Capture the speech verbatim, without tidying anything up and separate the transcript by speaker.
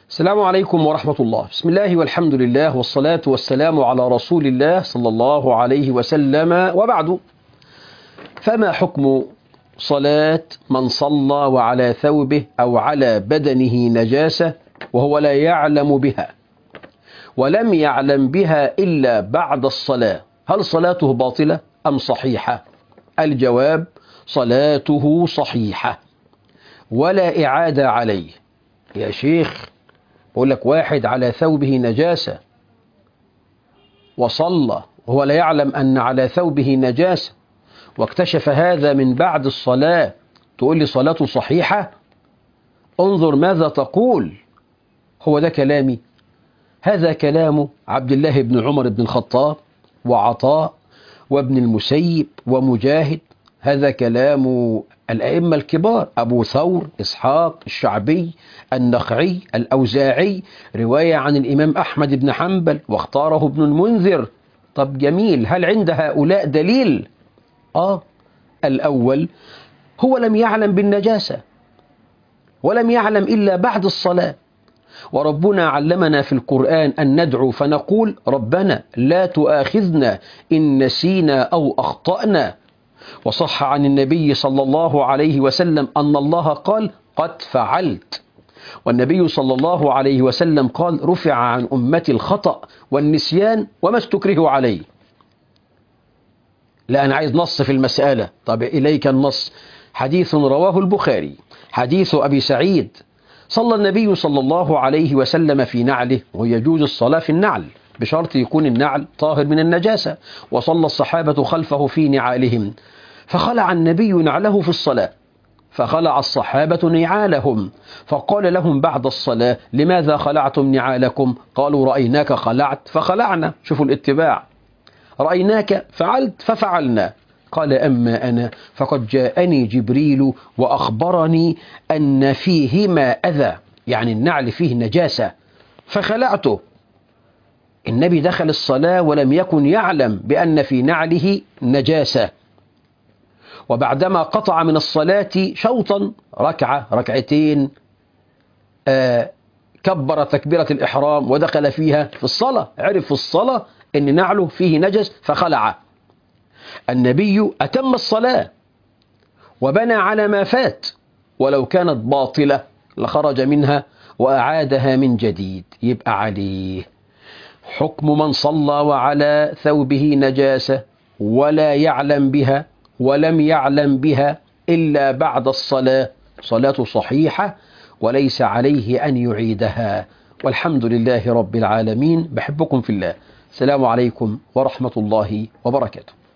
Speaker 1: السلام عليكم ورحمة الله. بسم الله والحمد لله والصلاة والسلام على رسول الله صلى الله عليه وسلم، وبعد. فما حكم صلاة من صلى وعلى ثوبه أو على بدنه نجاسة وهو لا يعلم بها ولم يعلم بها إلا بعد الصلاة؟ هل صلاته باطلة أم صحيحة؟ الجواب: صلاته صحيحة ولا إعادة عليه. يا شيخ، بقول لك واحد على ثوبه نجاسة وصلى وهو لا يعلم أن على ثوبه نجاسة واكتشف هذا من بعد الصلاة، تقول لي صلاته صحيحة؟ انظر ماذا تقول. هو ده كلامي؟ هذا كلام عبد الله بن عمر بن الخطاب وعطاء وابن المسيب ومجاهد، هذا كلام الأئمة الكبار: أبو ثور، إسحاق، الشعبي، النخعي، الأوزاعي، رواية عن الإمام أحمد بن حنبل واختاره ابن المنذر. طب جميل، هل عند هؤلاء دليل؟ آه الأول: هو لم يعلم بالنجاسة ولم يعلم إلا بعد الصلاة، وربنا علمنا في القرآن أن ندعو فنقول: ربنا لا تؤاخذنا إن نسينا أو أخطأنا. وصح عن النبي صلى الله عليه وسلم أن الله قال: قد فعلت. والنبي صلى الله عليه وسلم قال: رفع عن أمتي الخطأ والنسيان وما استكرهوا عليه. لا، أنا عايز نص في المسألة. طب إليك النص. حديث رواه البخاري، حديث أبي سعيد: صلى النبي صلى الله عليه وسلم في نعله، ويجوز الصلاة في النعل بشرط يكون النعل طاهر من النجاسة، وصلى الصحابة خلفه في نعالهم، فخلع النبي نعله في الصلاة، فخلع الصحابة نعالهم، فقال لهم بعد الصلاة: لماذا خلعتم نعالكم؟ قالوا: رأيناك خلعت فخلعنا. شوفوا الاتباع، رأيناك فعلت ففعلنا. قال: أما أنا فقد جاءني جبريل وأخبرني أن فيهما أذى، يعني النعل فيه نجاسة، فخلعته. النبي دخل الصلاة ولم يكن يعلم بأن في نعله نجاسة، وبعدما قطع من الصلاة شوطا، ركعة ركعتين، آه كبر تكبيرة الإحرام ودخل فيها في الصلاة، عرف في الصلاة أن نعله فيه نجس فخلع. النبي أتم الصلاة وبنى على ما فات، ولو كانت باطلة لخرج منها وأعادها من جديد. يبقى عليه حكم من صلى وعلى ثوبه نجاسة ولا يعلم بها ولم يعلم بها إلا بعد الصلاة، صلاة صحيحة وليس عليه أن يعيدها. والحمد لله رب العالمين. بحبكم في الله. السلام عليكم ورحمة الله وبركاته.